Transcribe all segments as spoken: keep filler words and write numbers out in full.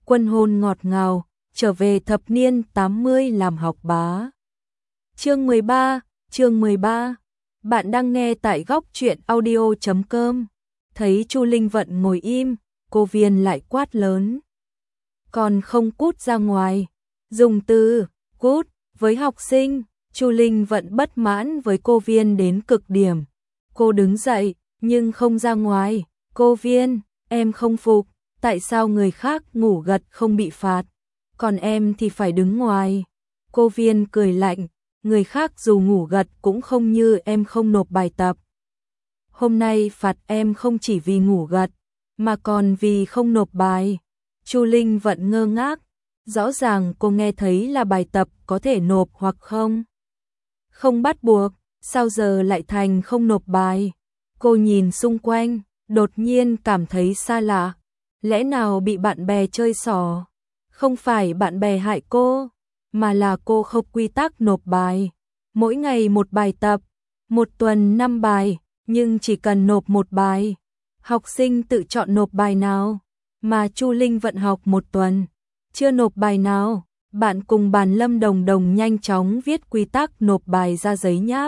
Quân hôn ngọt ngào, trở về thập niên tám mươi làm học bá. Chương mười ba, chương mười ba. Bạn đang nghe tại góc truyện audio chấm com. Thấy Chu Linh Vận ngồi im, cô Viên lại quát lớn. Còn không cút ra ngoài. Dùng từ cút với học sinh, Chu Linh Vận bất mãn với cô Viên đến cực điểm. Cô đứng dậy, nhưng không ra ngoài. Cô Viên, em không phục, tại sao người khác ngủ gật không bị phạt, còn em thì phải đứng ngoài. Cô Viên cười lạnh, người khác dù ngủ gật cũng không như em không nộp bài tập. Hôm nay phạt em không chỉ vì ngủ gật, mà còn vì không nộp bài. Chu Linh Vận ngơ ngác, rõ ràng cô nghe thấy là bài tập có thể nộp hoặc không. Không bắt buộc, sao giờ lại thành không nộp bài? Cô nhìn xung quanh, đột nhiên cảm thấy xa lạ. Lẽ nào bị bạn bè chơi xỏ? Không phải bạn bè hại cô, mà là cô không quy tắc nộp bài. Mỗi ngày một bài tập, một tuần năm bài, nhưng chỉ cần nộp một bài. Học sinh tự chọn nộp bài nào, mà Chu Linh Vận học một tuần, chưa nộp bài nào. Bạn cùng bàn Lâm Đồng Đồng nhanh chóng viết quy tắc nộp bài ra giấy nháp.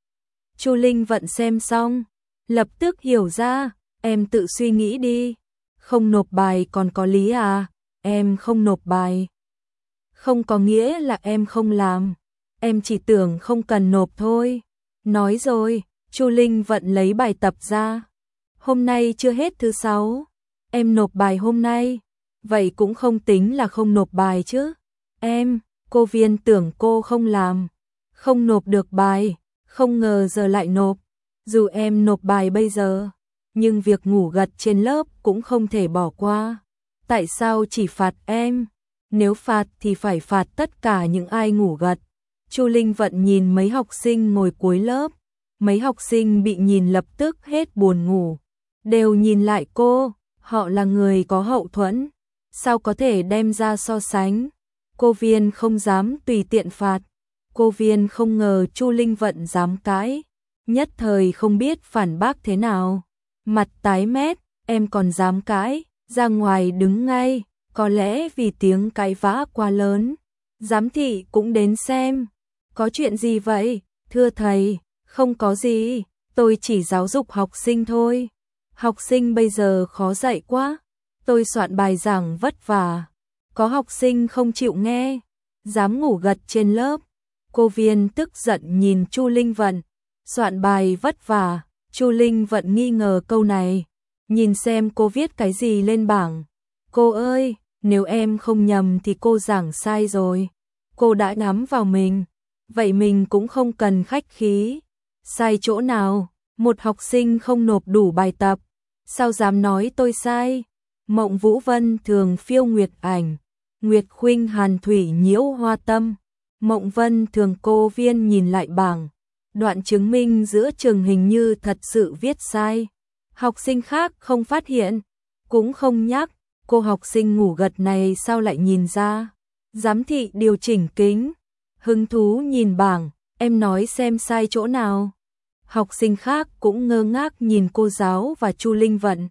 Chu Linh Vận xem xong, lập tức hiểu ra, em tự suy nghĩ đi. Không nộp bài còn có lý à? Em không nộp bài không có nghĩa là em không làm, em chỉ tưởng không cần nộp thôi. Nói rồi, Chu Linh Vận lấy bài tập ra. Hôm nay chưa hết thứ sáu, em nộp bài hôm nay, vậy cũng không tính là không nộp bài chứ. Em, cô Viên tưởng cô không làm, không nộp được bài, không ngờ giờ lại nộp. Dù em nộp bài bây giờ, nhưng việc ngủ gật trên lớp cũng không thể bỏ qua. Tại sao chỉ phạt em? Nếu phạt thì phải phạt tất cả những ai ngủ gật. Chu Linh Vận nhìn mấy học sinh ngồi cuối lớp. Mấy học sinh bị nhìn lập tức hết buồn ngủ. Đều nhìn lại cô, họ là người có hậu thuẫn. Sao có thể đem ra so sánh? Cô Viên không dám tùy tiện phạt. Cô Viên không ngờ Chu Linh Vận dám cãi. Nhất thời không biết phản bác thế nào. Mặt tái mét, em còn dám cãi, ra ngoài đứng ngay, có lẽ vì tiếng cãi vã quá lớn. Giám thị cũng đến xem. Có chuyện gì vậy? Thưa thầy, không có gì, tôi chỉ giáo dục học sinh thôi. Học sinh bây giờ khó dạy quá, tôi soạn bài giảng vất vả. Có học sinh không chịu nghe, dám ngủ gật trên lớp. Cô Viên tức giận nhìn Chu Linh Vận, soạn bài vất vả. Chu Linh Vận nghi ngờ câu này, nhìn xem cô viết cái gì lên bảng. Cô ơi, nếu em không nhầm thì cô giảng sai rồi. Cô đã nhắm vào mình, vậy mình cũng không cần khách khí. Sai chỗ nào? Một học sinh không nộp đủ bài tập, sao dám nói tôi sai? Mộng Vũ Vân thường phiêu nguyệt ảnh, Nguyệt Khuynh hàn thủy nhiễu hoa tâm. Mộng Vân thường cô Viên nhìn lại bảng. Đoạn chứng minh giữa trường hình như thật sự viết sai. Học sinh khác không phát hiện, cũng không nhắc. Cô học sinh ngủ gật này sao lại nhìn ra? Giám thị điều chỉnh kính, hứng thú nhìn bảng, em nói xem sai chỗ nào. Học sinh khác cũng ngơ ngác nhìn cô giáo và Chu Linh Vận.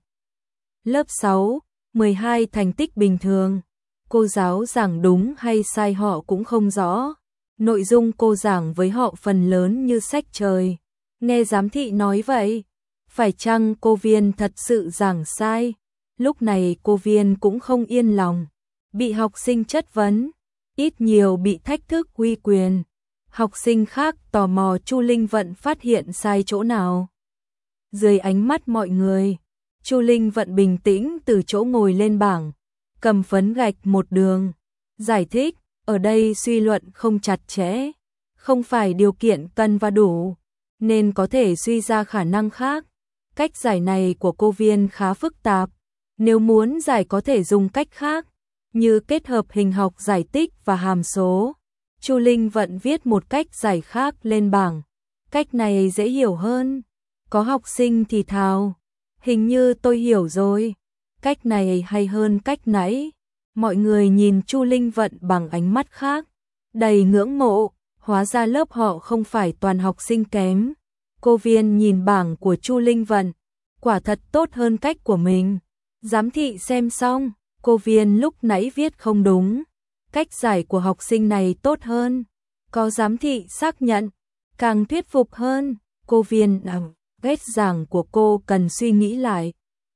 Lớp sáu, mười hai thành tích bình thường. Cô giáo giảng đúng hay sai họ cũng không rõ. Nội dung cô giảng với họ phần lớn như sách trời. Nghe giám thị nói vậy, phải chăng cô Viên thật sự giảng sai? Lúc này cô Viên cũng không yên lòng. Bị học sinh chất vấn, ít nhiều bị thách thức uy quyền. Học sinh khác tò mò Chu Linh Vận phát hiện sai chỗ nào. Dưới ánh mắt mọi người, Chu Linh Vận bình tĩnh từ chỗ ngồi lên bảng, cầm phấn gạch một đường, giải thích. Ở đây suy luận không chặt chẽ, không phải điều kiện cần và đủ, nên có thể suy ra khả năng khác. Cách giải này của cô Viên khá phức tạp, nếu muốn giải có thể dùng cách khác, như kết hợp hình học giải tích và hàm số. Chu Linh Vận viết một cách giải khác lên bảng, cách này dễ hiểu hơn. Có học sinh thì thào, hình như tôi hiểu rồi, cách này hay hơn cách nãy. Mọi người nhìn Chu Linh Vận bằng ánh mắt khác, đầy ngưỡng mộ, hóa ra lớp họ không phải toàn học sinh kém. Cô Viên nhìn bảng của Chu Linh Vận, quả thật tốt hơn cách của mình. Giám thị xem xong, cô Viên lúc nãy viết không đúng, cách giải của học sinh này tốt hơn, có giám thị xác nhận, càng thuyết phục hơn, cô Viên à, ghét giảng của cô cần suy nghĩ lại.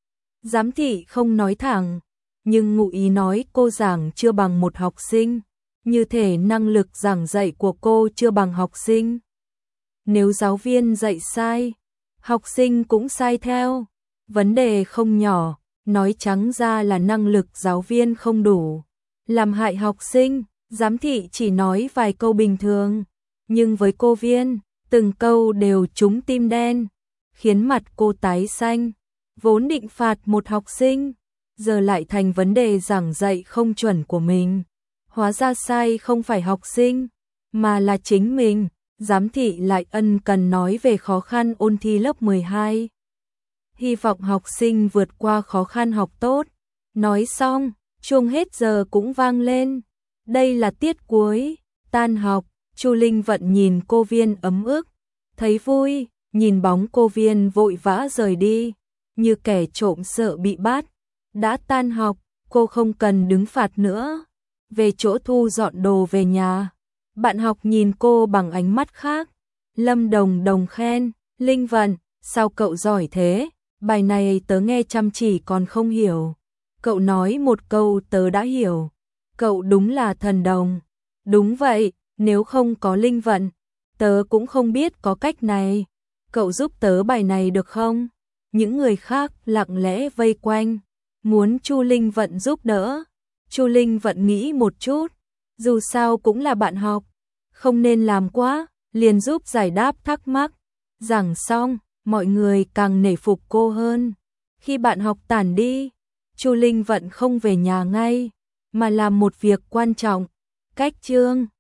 Giám thị không nói thẳng, nhưng ngụ ý nói cô giảng chưa bằng một học sinh, như thể năng lực giảng dạy của cô chưa bằng học sinh. Nếu giáo viên dạy sai, học sinh cũng sai theo, vấn đề không nhỏ, nói trắng ra là năng lực giáo viên không đủ, làm hại học sinh. Giám thị chỉ nói vài câu bình thường, nhưng với cô Viên, từng câu đều trúng tim đen, khiến mặt cô tái xanh. Vốn định phạt một học sinh, giờ lại thành vấn đề giảng dạy không chuẩn của mình. Hóa ra sai không phải học sinh, mà là chính mình. Giám thị lại ân cần nói về khó khăn ôn thi lớp mười hai. Hy vọng học sinh vượt qua khó khăn học tốt. Nói xong, chuông hết giờ cũng vang lên. Đây là tiết cuối, tan học, Chu Linh Vận nhìn cô Viên ấm ức, thấy vui, nhìn bóng cô Viên vội vã rời đi, như kẻ trộm sợ bị bắt. Đã tan học, cô không cần đứng phạt nữa, về chỗ thu dọn đồ về nhà. Bạn học nhìn cô bằng ánh mắt khác. Lâm Đồng Đồng khen, Linh Vận, sao cậu giỏi thế, bài này tớ nghe chăm chỉ còn không hiểu. Cậu nói một câu tớ đã hiểu. Cậu đúng là thần đồng. Đúng vậy, nếu không có Linh Vận, tớ cũng không biết có cách này. Cậu giúp tớ bài này được không? Những người khác lặng lẽ vây quanh, muốn Chu Linh Vận giúp đỡ. Chu Linh Vận nghĩ một chút, dù sao cũng là bạn học, không nên làm quá, liền giúp giải đáp thắc mắc. Giảng xong, mọi người càng nể phục cô hơn. Khi bạn học tản đi, Chu Linh Vận không về nhà ngay, mà làm một việc quan trọng, cách chương.